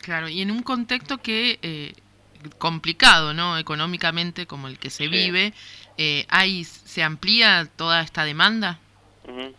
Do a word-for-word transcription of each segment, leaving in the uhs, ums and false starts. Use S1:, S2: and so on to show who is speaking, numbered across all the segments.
S1: Claro, y en un contexto que eh, complicado, ¿no? Económicamente, como el que se
S2: Sí.
S1: vive, eh, ¿hay, se amplía toda esta demanda?
S2: Ujú.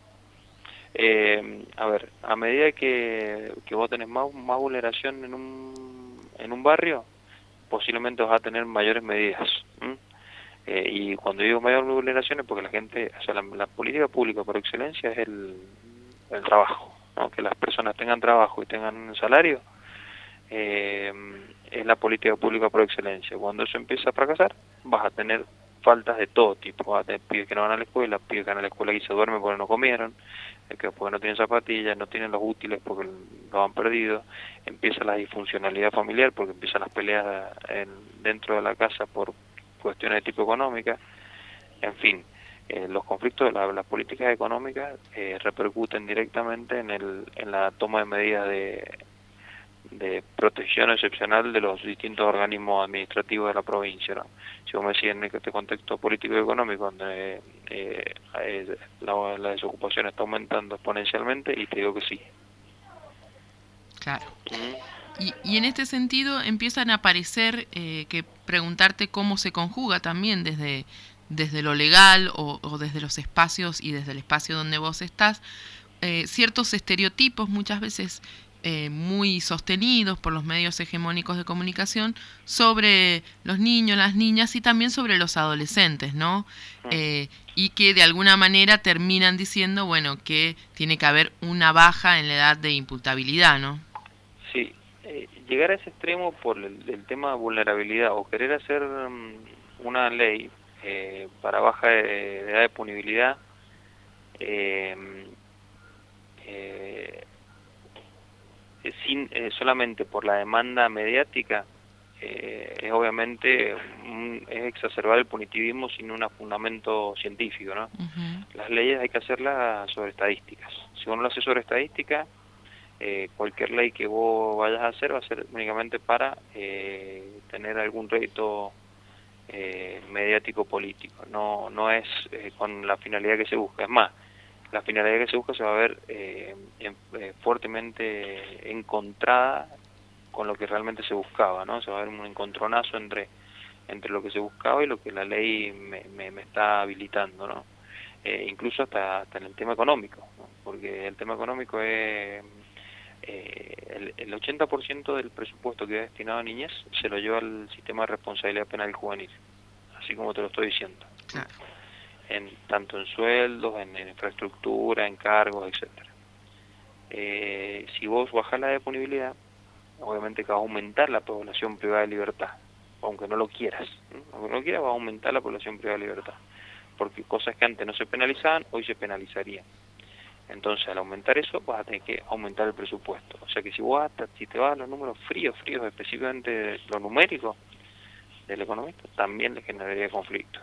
S2: Eh, a ver, a medida que, que vos tenés más, más vulneración en un, en un barrio, posiblemente vas a tener mayores medidas. ¿M? Eh, y cuando digo mayor vulneración es porque la gente, o sea, la, la política pública por excelencia es el, el trabajo, ¿no? Que las personas tengan trabajo y tengan un salario, eh, es la política pública por excelencia. Cuando eso empieza a fracasar, vas a tener faltas de todo tipo. Vas a tener pibes que no van a la escuela, pibes que van a la escuela y se duermen porque no comieron, eh, que porque no tienen zapatillas, no tienen los útiles porque lo han perdido. Empieza la disfuncionalidad familiar porque empiezan las peleas en, dentro de la casa por cuestiones de tipo económica. En fin, eh, los conflictos, la, las políticas económicas eh, repercuten directamente en, el, en la toma de medidas de de protección excepcional de los distintos organismos administrativos de la provincia, ¿no? Si vos me decís en este contexto político y económico donde eh, eh, la, la desocupación está aumentando exponencialmente, y te digo que sí.
S1: Claro.
S2: Uh-huh.
S1: Y, y en este sentido empiezan a aparecer eh, que preguntarte cómo se conjuga también desde, desde lo legal o, o desde los espacios y desde el espacio donde vos estás, eh, ciertos estereotipos muchas veces eh, muy sostenidos por los medios hegemónicos de comunicación sobre los niños, las niñas y también sobre los adolescentes, ¿no?
S2: Uh-huh.
S1: Eh, y que de alguna manera terminan diciendo, bueno, que tiene que haber una baja en la edad de imputabilidad, ¿no?
S2: Sí, eh, llegar a ese extremo por el, el tema de vulnerabilidad o querer hacer um, una ley eh, para baja de, de edad de punibilidad, eh, eh, sin eh, solamente por la demanda mediática, eh, es obviamente un, es exacerbar el punitivismo sin un fundamento científico, ¿no?
S1: Uh-huh.
S2: Las leyes hay que hacerlas sobre estadísticas. Si uno lo hace sobre estadística, eh, cualquier ley que vos vayas a hacer va a ser únicamente para eh, tener algún rédito eh, mediático político. No, no es eh, con la finalidad que se busca. Es más, la finalidad que se busca se va a ver eh, en, eh, fuertemente encontrada con lo que realmente se buscaba, ¿no? Se va a ver un encontronazo entre entre lo que se buscaba y lo que la ley me, me, me está habilitando, ¿no? Eh, incluso hasta, hasta en el tema económico, ¿no? Porque el tema económico es eh, el, el ochenta por ciento del presupuesto que es destinado a niñez se lo lleva al sistema de responsabilidad penal juvenil, así como te lo estoy diciendo.
S1: Claro.
S2: En, tanto en sueldos, en, en infraestructura, en cargos, etcétera. Eh, si vos bajás la disponibilidad, obviamente que va a aumentar la población privada de libertad, aunque no lo quieras, ¿no? Aunque no lo quieras, va a aumentar la población privada de libertad, porque cosas que antes no se penalizaban, hoy se penalizarían. Entonces, al aumentar eso, vas a tener que aumentar el presupuesto. O sea que si vos hasta, si te vas a los números fríos, fríos, específicamente lo numérico del economista, también le generaría conflicto.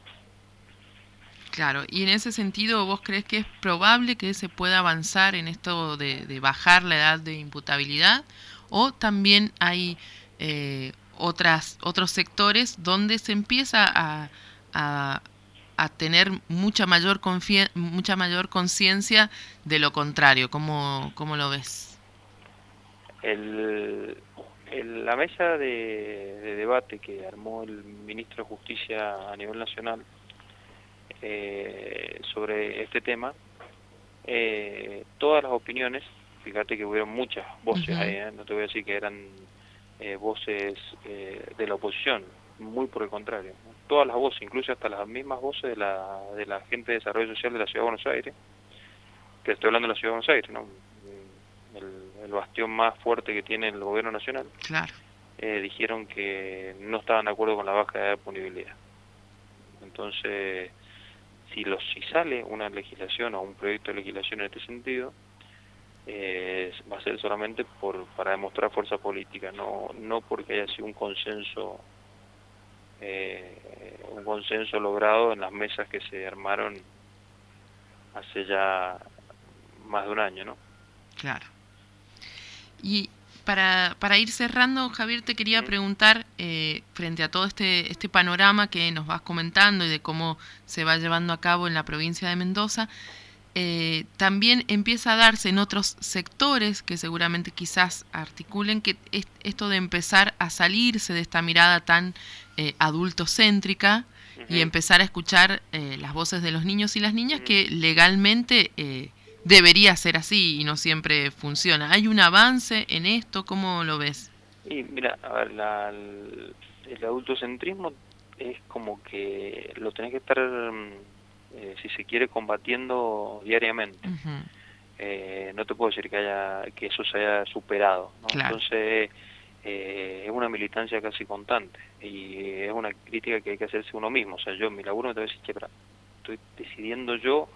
S1: Claro, y en ese sentido, ¿vos crees que es probable que se pueda avanzar en esto de, de bajar la edad de imputabilidad? ¿O también hay eh, otras otros sectores donde se empieza a, a, a tener mucha mayor confie- mucha mayor conciencia de lo contrario? ¿Cómo, cómo lo ves?
S2: El, el, la mesa de, de debate que armó el ministro de Justicia a nivel nacional eh, sobre este tema, eh, todas las opiniones, fíjate que hubieron muchas voces
S1: Uh-huh.
S2: ahí, ¿eh? No te voy a decir que eran eh, voces eh, de la oposición, muy por el contrario, ¿no? Todas las voces, incluso hasta las mismas voces de la, de la gente de desarrollo social de la Ciudad de Buenos Aires, que estoy hablando de la Ciudad de Buenos Aires, ¿no? el, el bastión más fuerte que tiene el gobierno nacional,
S1: Claro.
S2: eh, dijeron que no estaban de acuerdo con la baja de punibilidad. Entonces, si, los, si sale una legislación o un proyecto de legislación en este sentido, eh, va a ser solamente por para demostrar fuerza política, no no porque haya sido un consenso eh, un consenso logrado en las mesas que se armaron hace ya más de un año, ¿no?
S1: Claro. Y para, para ir cerrando, Javier, te quería
S2: ¿Mm?
S1: preguntar, eh, frente a todo este, este panorama que nos vas comentando y de cómo se va llevando a cabo en la provincia de Mendoza, eh, también empieza a darse en otros sectores que seguramente quizás articulen que es, esto de empezar a salirse de esta mirada tan eh, adultocéntrica uh-huh. y empezar a escuchar eh, las voces de los niños y las niñas uh-huh. que legalmente eh, debería ser así y no siempre funciona. ¿Hay un avance en esto? ¿Cómo lo ves?
S2: Y mira, a ver, la, el, el adultocentrismo es como que lo tenés que estar, eh, si se quiere, combatiendo diariamente. Uh-huh. Eh, no te puedo decir que haya que eso se haya superado, ¿no? Claro. Entonces, eh, es una militancia casi constante y es una crítica que hay que hacerse uno mismo. O sea, yo en mi laburo me tengo que decir, che, pero estoy decidiendo yo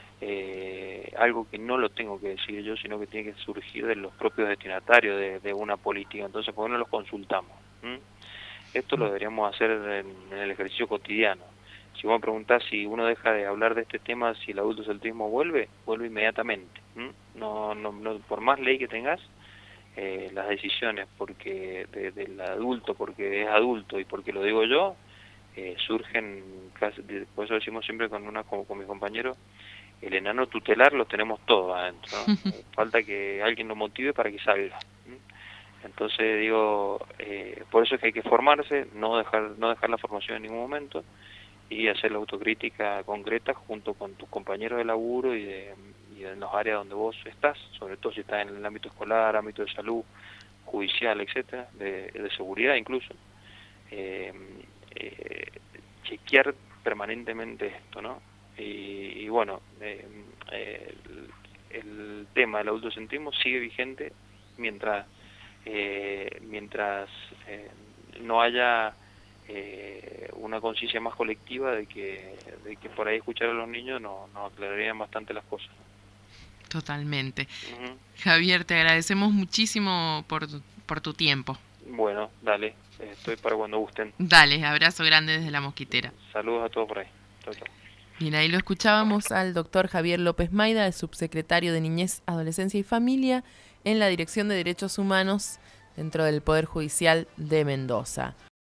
S2: eh, algo que no lo tengo que decir yo, sino que tiene que surgir de los propios destinatarios de, de una política. Entonces, ¿por qué no los consultamos? ¿Mm? Esto lo deberíamos hacer en, en el ejercicio cotidiano. Si vos me preguntás si uno deja de hablar de este tema, si el adultocentrismo vuelve, vuelve inmediatamente. ¿Mm? No, no, no, por más ley que tengas, eh, las decisiones porque de, del adulto, porque es adulto y porque lo digo yo, eh, surgen, casi, por eso decimos siempre con una con, con mis compañeros, el enano tutelar lo tenemos todos adentro, ¿no? Falta que alguien lo motive para que salga. Entonces digo, eh, por eso es que hay que formarse, no dejar no dejar la formación en ningún momento y hacer la autocrítica concreta junto con tus compañeros de laburo y, de, y en los áreas donde vos estás, sobre todo si estás en el ámbito escolar, ámbito de salud, judicial, etcétera, de, de seguridad incluso, eh, eh, chequear permanentemente esto, ¿no? Y, y bueno, eh, eh, el, el tema del adultocentrismo sigue vigente mientras Eh, mientras eh, no haya eh, una conciencia más colectiva de que, de que por ahí escuchar a los niños nos no aclararían bastante las cosas.
S1: Totalmente. Uh-huh. Javier, te agradecemos muchísimo por, por tu tiempo.
S2: Bueno, dale, estoy para cuando gusten.
S1: Dale, abrazo grande desde La Mosquitera.
S2: Saludos a todos por ahí. Chau, chau.
S1: Bien, ahí lo escuchábamos al doctor Javier López Maida, el subsecretario de Niñez, Adolescencia y Familia en la Dirección de Derechos Humanos dentro del Poder Judicial de Mendoza.